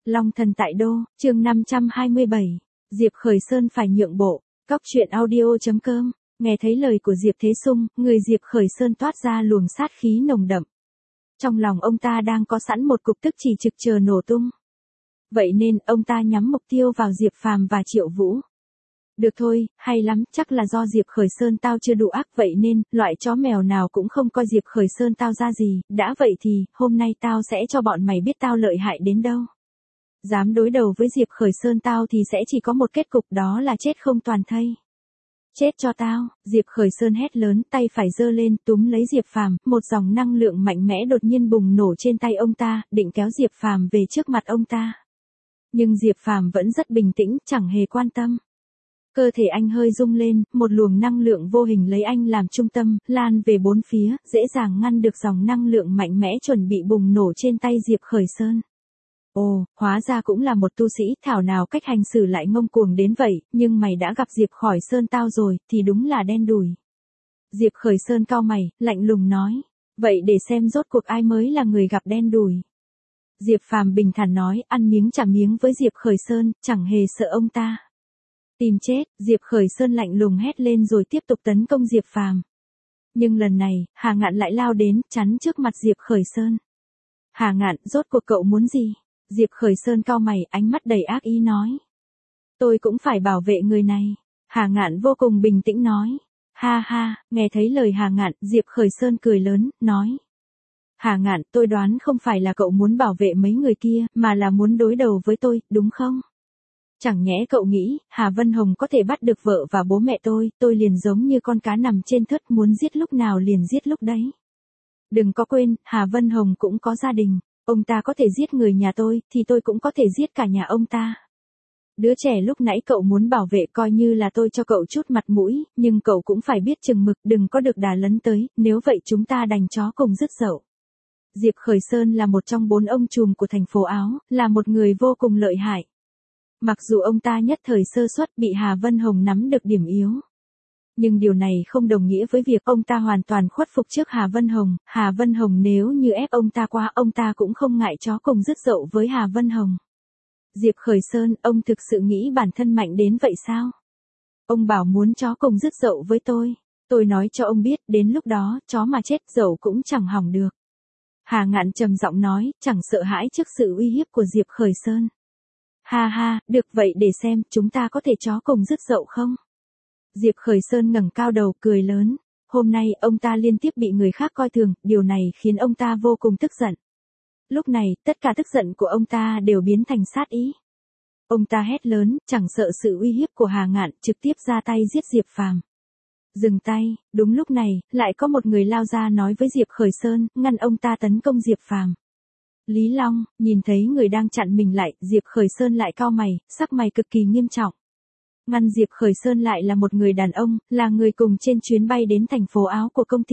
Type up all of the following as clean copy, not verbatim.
Long thần tại đô, chương 527. Diệp Khởi Sơn phải nhượng bộ. Cóc truyện audio.com. Nghe thấy lời của Diệp Thế Sung, người Diệp Khởi Sơn toát ra luồng sát khí nồng đậm. Trong lòng ông ta đang có sẵn một cục tức chỉ trực chờ nổ tung. Vậy nên, ông ta nhắm mục tiêu vào Diệp Phàm và Triệu Vũ. Được thôi, hay lắm, chắc là do Diệp Khởi Sơn tao chưa đủ ác, vậy nên, loại chó mèo nào cũng không coi Diệp Khởi Sơn tao ra gì, đã vậy thì, hôm nay tao sẽ cho bọn mày biết tao lợi hại đến đâu. Dám đối đầu với Diệp Khởi Sơn tao thì sẽ chỉ có một kết cục, đó là chết không toàn thây. Chết cho tao, Diệp Khởi Sơn hét lớn, tay phải giơ lên, túm lấy Diệp Phàm, một dòng năng lượng mạnh mẽ đột nhiên bùng nổ trên tay ông ta, định kéo Diệp Phàm về trước mặt ông ta. Nhưng Diệp Phàm vẫn rất bình tĩnh, chẳng hề quan tâm. Cơ thể anh hơi rung lên, một luồng năng lượng vô hình lấy anh làm trung tâm, lan về bốn phía, dễ dàng ngăn được dòng năng lượng mạnh mẽ chuẩn bị bùng nổ trên tay Diệp Khởi Sơn. Ồ, hóa ra cũng là một tu sĩ, thảo nào cách hành xử lại ngông cuồng đến vậy, nhưng mày đã gặp Diệp Khởi Sơn tao rồi, thì đúng là đen đủi. Diệp Khởi Sơn cau mày, lạnh lùng nói, vậy để xem rốt cuộc ai mới là người gặp đen đủi. Diệp Phàm bình thản nói, ăn miếng trả miếng với Diệp Khởi Sơn, chẳng hề sợ ông ta. Tìm chết, Diệp Khởi Sơn lạnh lùng hét lên rồi tiếp tục tấn công Diệp Phàm. Nhưng lần này, Hà Ngạn lại lao đến, chắn trước mặt Diệp Khởi Sơn. Hà Ngạn, rốt cuộc cậu muốn gì? Diệp Khởi Sơn cau mày, ánh mắt đầy ác ý nói. Tôi cũng phải bảo vệ người này. Hà Ngạn vô cùng bình tĩnh nói. Ha ha, nghe thấy lời Hà Ngạn, Diệp Khởi Sơn cười lớn, nói. Hà Ngạn, tôi đoán không phải là cậu muốn bảo vệ mấy người kia, mà là muốn đối đầu với tôi, đúng không? Chẳng nhẽ cậu nghĩ, Hà Vân Hồng có thể bắt được vợ và bố mẹ tôi liền giống như con cá nằm trên thớt, muốn giết lúc nào liền giết lúc đấy. Đừng có quên, Hà Vân Hồng cũng có gia đình, ông ta có thể giết người nhà tôi, thì tôi cũng có thể giết cả nhà ông ta. Đứa trẻ lúc nãy cậu muốn bảo vệ coi như là tôi cho cậu chút mặt mũi, nhưng cậu cũng phải biết chừng mực, đừng có được đà lấn tới, nếu vậy chúng ta đành chó cùng dứt dậu. Diệp Khởi Sơn là một trong 4 ông trùm của thành phố Áo, là một người vô cùng lợi hại. Mặc dù ông ta nhất thời sơ suất bị Hà Vân Hồng nắm được điểm yếu. Nhưng điều này không đồng nghĩa với việc ông ta hoàn toàn khuất phục trước Hà Vân Hồng. Hà Vân Hồng nếu như ép ông ta qua, ông ta cũng không ngại chó cùng dứt dậu với Hà Vân Hồng. Diệp Khởi Sơn, ông thực sự nghĩ bản thân mạnh đến vậy sao? Ông bảo muốn chó cùng dứt dậu với tôi nói cho ông biết, đến lúc đó, chó mà chết dậu cũng chẳng hỏng được. Hà Ngạn trầm giọng nói, chẳng sợ hãi trước sự uy hiếp của Diệp Khởi Sơn. Ha ha, được vậy để xem, chúng ta có thể chó cùng dứt dậu không? Diệp Khởi Sơn ngẩng cao đầu, cười lớn. Hôm nay, ông ta liên tiếp bị người khác coi thường, điều này khiến ông ta vô cùng tức giận. Lúc này, tất cả tức giận của ông ta đều biến thành sát ý. Ông ta hét lớn, chẳng sợ sự uy hiếp của Hà Ngạn, trực tiếp ra tay giết Diệp Phàm. Dừng tay, đúng lúc này, lại có một người lao ra nói với Diệp Khởi Sơn, ngăn ông ta tấn công Diệp Phàm. Lý Long, nhìn thấy người đang chặn mình lại, Diệp Khởi Sơn lại cau mày, sắc mày cực kỳ nghiêm trọng. Ngăn Diệp Khởi Sơn lại là một người đàn ông, là người cùng trên chuyến bay đến thành phố Áo của công ty.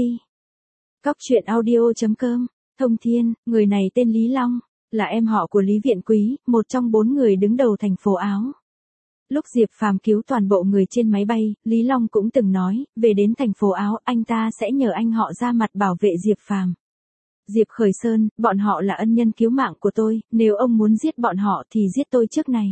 Cóc truyện audio.com, Thông Thiên, người này tên Lý Long, là em họ của Lý Viện Quý, một trong 4 người đứng đầu thành phố Áo. Lúc Diệp Phàm cứu toàn bộ người trên máy bay, Lý Long cũng từng nói, về đến thành phố Áo, anh ta sẽ nhờ anh họ ra mặt bảo vệ Diệp Phàm. Diệp Khởi Sơn, bọn họ là ân nhân cứu mạng của tôi, nếu ông muốn giết bọn họ thì giết tôi trước này.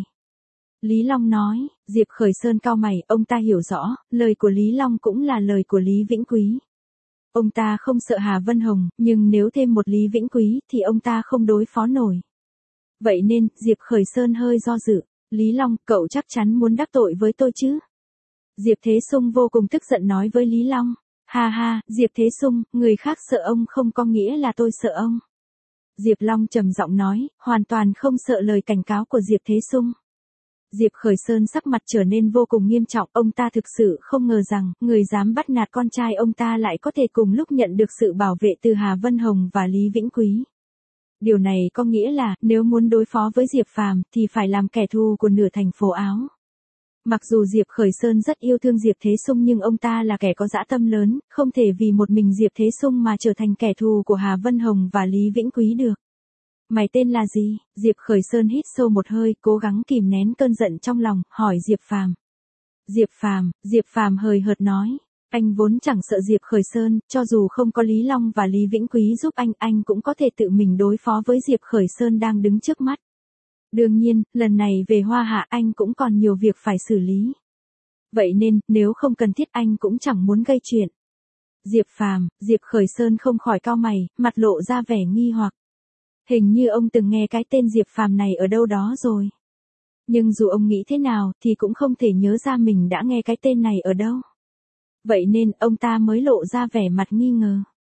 Lý Long nói, Diệp Khởi Sơn cau mày, ông ta hiểu rõ, lời của Lý Long cũng là lời của Lý Vĩnh Quý. Ông ta không sợ Hà Vân Hồng, nhưng nếu thêm một Lý Vĩnh Quý thì ông ta không đối phó nổi. Vậy nên, Diệp Khởi Sơn hơi do dự. Lý Long, cậu chắc chắn muốn đắc tội với tôi chứ? Diệp Thế Sung vô cùng tức giận nói với Lý Long. Ha ha, Diệp Thế Sung, người khác sợ ông không có nghĩa là tôi sợ ông. Diệp Long trầm giọng nói, hoàn toàn không sợ lời cảnh cáo của Diệp Thế Sung. Diệp Khởi Sơn sắc mặt trở nên vô cùng nghiêm trọng, ông ta thực sự không ngờ rằng, người dám bắt nạt con trai ông ta lại có thể cùng lúc nhận được sự bảo vệ từ Hà Vân Hồng và Lý Vĩnh Quý. Điều này có nghĩa là, nếu muốn đối phó với Diệp Phàm, thì phải làm kẻ thù của nửa thành phố Áo. Mặc dù Diệp Khởi Sơn rất yêu thương Diệp Thế Sung nhưng ông ta là kẻ có dã tâm lớn, không thể vì một mình Diệp Thế Sung mà trở thành kẻ thù của Hà Vân Hồng và Lý Vĩnh Quý được. Mày tên là gì? Diệp Khởi Sơn hít sâu một hơi, cố gắng kìm nén cơn giận trong lòng, hỏi Diệp Phàm. Diệp Phàm hời hợt nói. Anh vốn chẳng sợ Diệp Khởi Sơn, cho dù không có Lý Long và Lý Vĩnh Quý giúp anh cũng có thể tự mình đối phó với Diệp Khởi Sơn đang đứng trước mắt. Đương nhiên, lần này về Hoa Hạ anh cũng còn nhiều việc phải xử lý. Vậy nên, nếu không cần thiết anh cũng chẳng muốn gây chuyện. Diệp Phàm, Diệp Khởi Sơn không khỏi cau mày, mặt lộ ra vẻ nghi hoặc. Hình như ông từng nghe cái tên Diệp Phàm này ở đâu đó rồi. Nhưng dù ông nghĩ thế nào thì cũng không thể nhớ ra mình đã nghe cái tên này ở đâu. Vậy nên ông ta mới lộ ra vẻ mặt nghi ngờ.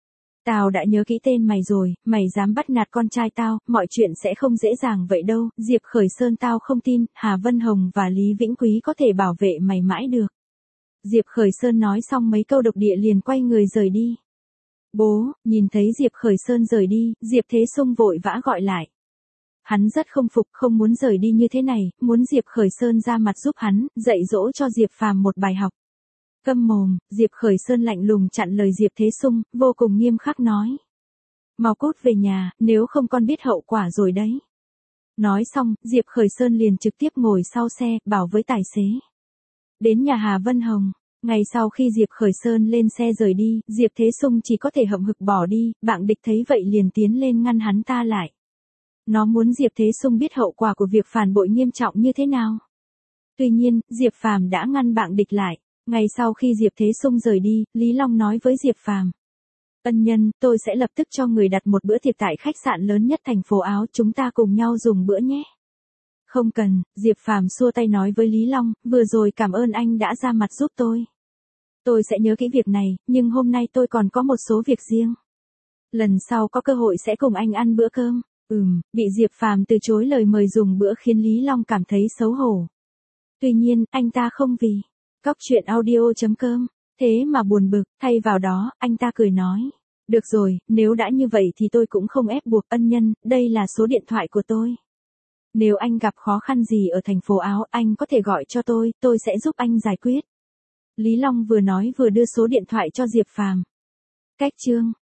Tao đã nhớ kỹ tên mày rồi, mày dám bắt nạt con trai tao, mọi chuyện sẽ không dễ dàng vậy đâu. Diệp Khởi Sơn tao không tin, Hà Vân Hồng và Lý Vĩnh Quý có thể bảo vệ mày mãi được. Diệp Khởi Sơn nói xong mấy câu độc địa liền quay người rời đi. Bố, nhìn thấy Diệp Khởi Sơn rời đi, Diệp Thế Sung vội vã gọi lại. Hắn rất không phục, không muốn rời đi như thế này, muốn Diệp Khởi Sơn ra mặt giúp hắn, dạy dỗ cho Diệp Phàm một bài học. Câm mồm, Diệp Khởi Sơn lạnh lùng chặn lời Diệp Thế Sung, vô cùng nghiêm khắc nói. Mau cút về nhà, nếu không con biết hậu quả rồi đấy. Nói xong, Diệp Khởi Sơn liền trực tiếp ngồi sau xe, bảo với tài xế. Đến nhà Hà Vân Hồng. Ngày sau khi Diệp Khởi Sơn lên xe rời đi, Diệp Thế Sung chỉ có thể hậm hực bỏ đi, bạn địch thấy vậy liền tiến lên ngăn hắn ta lại. Nó muốn Diệp Thế Sung biết hậu quả của việc phản bội nghiêm trọng như thế nào. Tuy nhiên, Diệp Phàm đã ngăn bạn địch lại. Ngày sau khi Diệp Thế Sung rời đi, Lý Long nói với Diệp Phàm. Ân nhân, tôi sẽ lập tức cho người đặt một bữa tiệc tại khách sạn lớn nhất thành phố Áo, chúng ta cùng nhau dùng bữa nhé. Không cần, Diệp Phàm xua tay nói với Lý Long, vừa rồi cảm ơn anh đã ra mặt giúp tôi. Tôi sẽ nhớ kỹ việc này, nhưng hôm nay tôi còn có một số việc riêng. Lần sau có cơ hội sẽ cùng anh ăn bữa cơm. Bị Diệp Phàm từ chối lời mời dùng bữa khiến Lý Long cảm thấy xấu hổ. Tuy nhiên, anh ta không vì Cóc truyện audio.com thế mà buồn bực, thay vào đó, anh ta cười nói. Được rồi, nếu đã như vậy thì tôi cũng không ép buộc. Ân nhân, đây là số điện thoại của tôi. Nếu anh gặp khó khăn gì ở thành phố Áo, anh có thể gọi cho tôi sẽ giúp anh giải quyết. Lý Long vừa nói vừa đưa số điện thoại cho Diệp Phàm. Cách chương